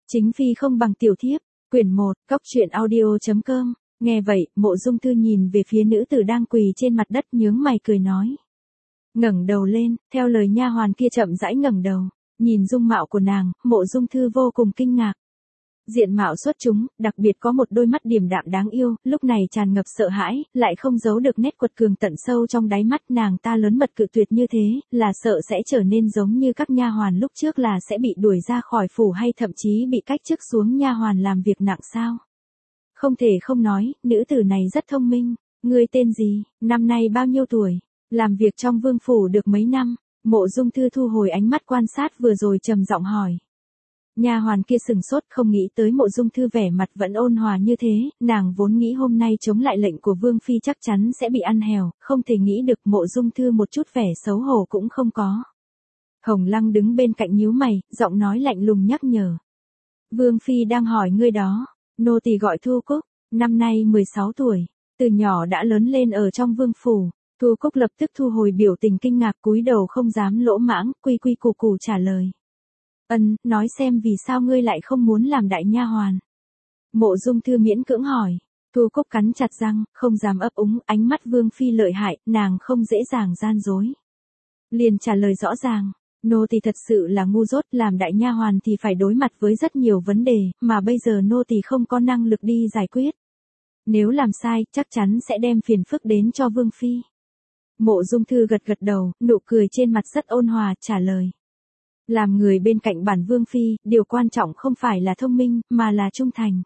Chính phi không bằng tiểu thiếp, quyển 1, cóc truyện audio.com, nghe vậy, Mộ Dung Thư nhìn về phía nữ tử đang quỳ trên mặt đất nhướng mày cười nói. Ngẩng đầu lên, theo lời nha hoàn kia chậm rãi ngẩng đầu, nhìn dung mạo của nàng, Mộ Dung Thư vô cùng kinh ngạc. Diện mạo xuất chúng, đặc biệt có một đôi mắt điềm đạm đáng yêu, lúc này tràn ngập sợ hãi, lại không giấu được nét quật cường tận sâu trong đáy mắt nàng ta lớn mật cự tuyệt như thế, là sợ sẽ trở nên giống như các nha hoàn lúc trước là sẽ bị đuổi ra khỏi phủ hay thậm chí bị cách chức xuống nha hoàn làm việc nặng sao. Không thể không nói, nữ tử này rất thông minh, ngươi tên gì, năm nay bao nhiêu tuổi, làm việc trong vương phủ được mấy năm, Mộ Dung Thư thu hồi ánh mắt quan sát vừa rồi trầm giọng hỏi. Nha hoàn kia sừng sốt không nghĩ tới Mộ Dung Thư vẻ mặt vẫn ôn hòa như thế, nàng vốn nghĩ hôm nay chống lại lệnh của Vương Phi chắc chắn sẽ bị ăn hèo, không thể nghĩ được Mộ Dung Thư một chút vẻ xấu hổ cũng không có. Hồng Lăng đứng bên cạnh nhíu mày, giọng nói lạnh lùng nhắc nhở. Vương Phi đang hỏi ngươi đó, nô tỳ gọi Thu Cúc, năm nay 16 tuổi, từ nhỏ đã lớn lên ở trong vương phủ. Thu Cúc lập tức thu hồi biểu tình kinh ngạc cúi đầu không dám lỗ mãng, quy quy củ củ trả lời. Nói xem vì sao ngươi lại không muốn làm đại nha hoàn. Mộ Dung Thư miễn cưỡng hỏi. Thu Cúc cắn chặt răng, không dám ấp úng, ánh mắt Vương Phi lợi hại, nàng không dễ dàng gian dối. Liền trả lời rõ ràng, nô tỳ thật sự là ngu dốt, làm đại nha hoàn thì phải đối mặt với rất nhiều vấn đề, mà bây giờ nô tỳ không có năng lực đi giải quyết. Nếu làm sai, chắc chắn sẽ đem phiền phức đến cho Vương Phi. Mộ Dung Thư gật gật đầu, nụ cười trên mặt rất ôn hòa, trả lời. Làm người bên cạnh bản Vương Phi, điều quan trọng không phải là thông minh, mà là trung thành.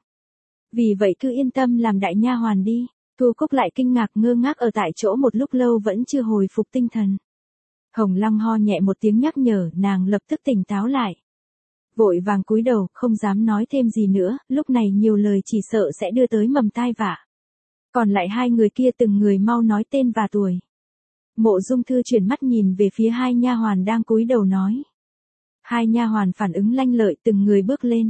Vì vậy cứ yên tâm làm đại nha hoàn đi. Thu Cúc lại kinh ngạc ngơ ngác ở tại chỗ một lúc lâu vẫn chưa hồi phục tinh thần. Hồng Lăng ho nhẹ một tiếng nhắc nhở, nàng lập tức tỉnh táo lại. Vội vàng cúi đầu, không dám nói thêm gì nữa, lúc này nhiều lời chỉ sợ sẽ đưa tới mầm tai vạ. Còn lại hai người kia từng người mau nói tên và tuổi. Mộ Dung Thư chuyển mắt nhìn về phía hai nha hoàn đang cúi đầu nói. Hai nha hoàn phản ứng lanh lợi từng người bước lên.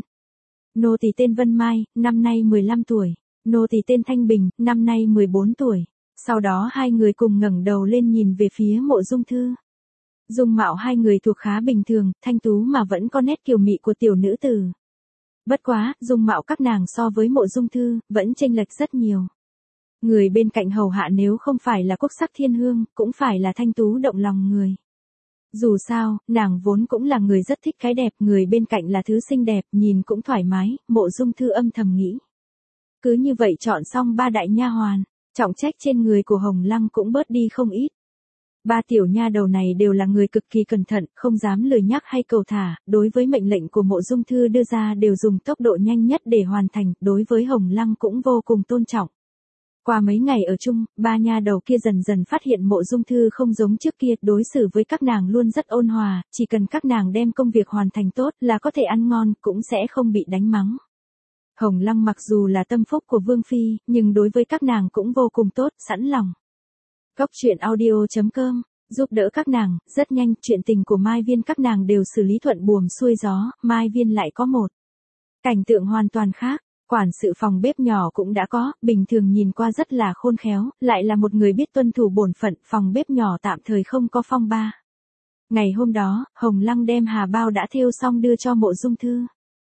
Nô tỳ tên Vân Mai, năm nay 15 tuổi. Nô tỳ tên Thanh Bình, năm nay 14 tuổi. Sau đó hai người cùng ngẩng đầu lên nhìn về phía Mộ Dung Thư. Dung mạo hai người thuộc khá bình thường, thanh tú mà vẫn có nét kiều mị của tiểu nữ tử. Bất quá, dung mạo các nàng so với Mộ Dung Thư, vẫn chênh lệch rất nhiều. Người bên cạnh hầu hạ nếu không phải là quốc sắc thiên hương, cũng phải là thanh tú động lòng người. Dù sao, nàng vốn cũng là người rất thích cái đẹp, người bên cạnh là thứ xinh đẹp, nhìn cũng thoải mái, Mộ Dung Thư âm thầm nghĩ. Cứ như vậy chọn xong ba đại nha hoàn, trọng trách trên người của Hồng Lăng cũng bớt đi không ít. Ba tiểu nha đầu này đều là người cực kỳ cẩn thận, không dám lười nhắc hay cầu thả, đối với mệnh lệnh của Mộ Dung Thư đưa ra đều dùng tốc độ nhanh nhất để hoàn thành, đối với Hồng Lăng cũng vô cùng tôn trọng. Qua mấy ngày ở chung, ba nha đầu kia dần dần phát hiện Mộ Dung Thư không giống trước kia, đối xử với các nàng luôn rất ôn hòa, chỉ cần các nàng đem công việc hoàn thành tốt là có thể ăn ngon, cũng sẽ không bị đánh mắng. Hồng Lăng mặc dù là tâm phúc của Vương Phi, nhưng đối với các nàng cũng vô cùng tốt, sẵn lòng. cóc truyện audio.com, giúp đỡ các nàng, rất nhanh, chuyện tình của Mai Viên các nàng đều xử lý thuận buồm xuôi gió, Mai Viên lại có một cảnh tượng hoàn toàn khác. Quản sự phòng bếp nhỏ cũng đã có, bình thường nhìn qua rất là khôn khéo, lại là một người biết tuân thủ bổn phận, phòng bếp nhỏ tạm thời không có phong ba. Ngày hôm đó, Hồng Lăng đem hà bao đã thêu xong đưa cho Mộ Dung Thư.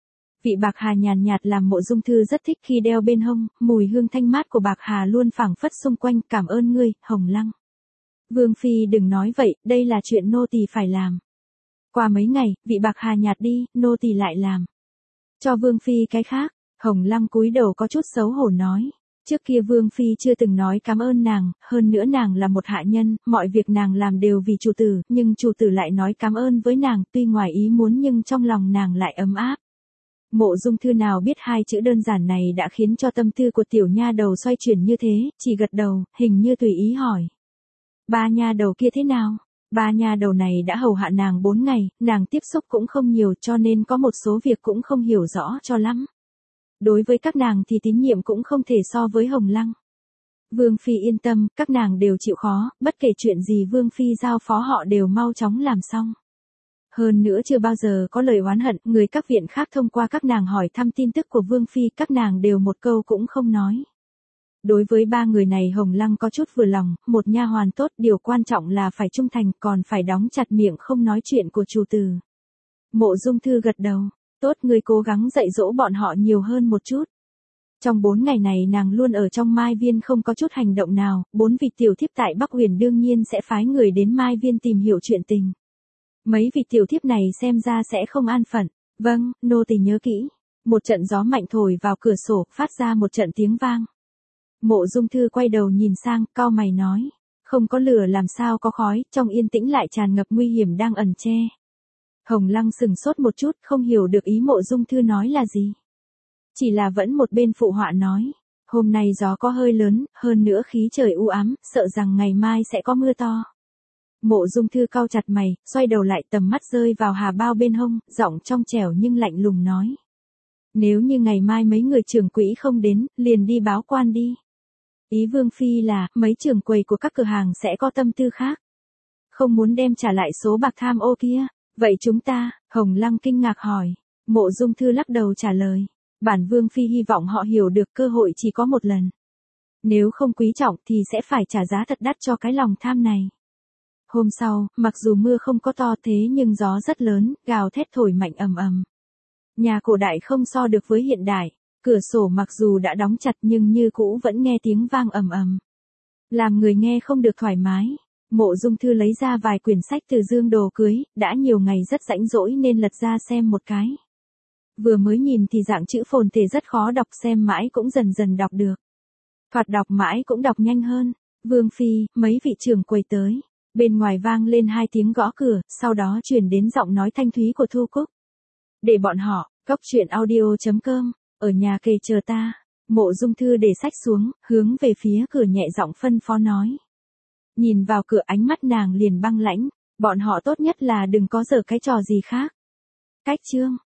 Vị bạc hà nhàn nhạt làm Mộ Dung Thư rất thích khi đeo bên hông, mùi hương thanh mát của bạc hà luôn phảng phất xung quanh, cảm ơn ngươi, Hồng Lăng. Vương Phi đừng nói vậy, đây là chuyện nô tỳ phải làm. Qua mấy ngày, vị bạc hà nhạt đi, nô tỳ lại làm. Cho Vương Phi cái khác. Hồng Lăng cúi đầu có chút xấu hổ nói. Trước kia Vương Phi chưa từng nói cảm ơn nàng, hơn nữa nàng là một hạ nhân, mọi việc nàng làm đều vì chủ tử, nhưng chủ tử lại nói cảm ơn với nàng, tuy ngoài ý muốn nhưng trong lòng nàng lại ấm áp. Mộ Dung Thư nào biết hai chữ đơn giản này đã khiến cho tâm tư của tiểu nha đầu xoay chuyển như thế, chỉ gật đầu, hình như tùy ý hỏi. Ba nha đầu kia thế nào? Ba nha đầu này đã hầu hạ nàng 4 ngày, nàng tiếp xúc cũng không nhiều cho nên có một số việc cũng không hiểu rõ cho lắm. Đối với các nàng thì tín nhiệm cũng không thể so với Hồng Lăng. Vương Phi yên tâm, các nàng đều chịu khó, bất kể chuyện gì Vương Phi giao phó họ đều mau chóng làm xong. Hơn nữa chưa bao giờ có lời oán hận, người các viện khác thông qua các nàng hỏi thăm tin tức của Vương Phi, các nàng đều một câu cũng không nói. Đối với ba người này Hồng Lăng có chút vừa lòng, một nha hoàn tốt, điều quan trọng là phải trung thành, còn phải đóng chặt miệng không nói chuyện của chủ tử. Mộ Dung Thư gật đầu. Tốt, ngươi cố gắng dạy dỗ bọn họ nhiều hơn một chút. Trong 4 ngày này nàng luôn ở trong Mai Viên không có chút hành động nào, 4 vị tiểu thiếp tại Bắc Huyền đương nhiên sẽ phái người đến Mai Viên tìm hiểu chuyện tình. Mấy vị tiểu thiếp này xem ra sẽ không an phận. Vâng, nô tỳ nhớ kỹ. Một trận gió mạnh thổi vào cửa sổ, phát ra một trận tiếng vang. Mộ Dung Thư quay đầu nhìn sang, cau mày nói. Không có lửa làm sao có khói, trong yên tĩnh lại tràn ngập nguy hiểm đang ẩn che. Hồng Lăng sừng sốt một chút, không hiểu được ý Mộ Dung Thư nói là gì. Chỉ là vẫn một bên phụ họa nói. Hôm nay gió có hơi lớn, hơn nữa khí trời u ám, sợ rằng ngày mai sẽ có mưa to. Mộ Dung Thư cau chặt mày, xoay đầu lại, tầm mắt rơi vào hà bao bên hông, giọng trong trẻo nhưng lạnh lùng nói. Nếu như ngày mai mấy người trưởng quỹ không đến, liền đi báo quan đi. Ý Vương Phi là, mấy trưởng quầy của các cửa hàng sẽ có tâm tư khác. Không muốn đem trả lại số bạc tham ô kia. Vậy chúng ta, Hồng Lăng kinh ngạc hỏi. Mộ Dung Thư lắc đầu trả lời. Bản Vương Phi hy vọng họ hiểu được cơ hội chỉ có một lần. Nếu không quý trọng thì sẽ phải trả giá thật đắt cho cái lòng tham này. Hôm sau, mặc dù mưa không có to thế nhưng gió rất lớn, gào thét thổi mạnh ầm ầm. Nhà cổ đại không so được với hiện đại, cửa sổ mặc dù đã đóng chặt nhưng như cũ vẫn nghe tiếng vang ầm ầm. Làm người nghe không được thoải mái. Mộ Dung Thư lấy ra vài quyển sách từ dương đồ cưới, đã nhiều ngày rất rãnh rỗi nên lật ra xem một cái. Vừa mới nhìn thì dạng chữ phồn thể rất khó đọc, xem mãi cũng dần dần đọc được. Thoạt đọc mãi cũng đọc nhanh hơn. Vương Phi, mấy vị trưởng quầy tới. Bên ngoài vang lên 2 tiếng gõ cửa, sau đó truyền đến giọng nói thanh thúy của Thu Cúc. Để bọn họ, coctruyện.audio.com, ở nhà kề chờ ta. Mộ Dung Thư để sách xuống, hướng về phía cửa nhẹ giọng phân phó nói. Nhìn vào cửa, ánh mắt nàng liền băng lãnh, bọn họ tốt nhất là đừng có giở cái trò gì khác. Cách chương